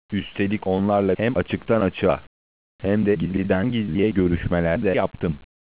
Üstelik onlarla hem açıktan açığa hem de gizliden gizliye görüşmeler de yaptım.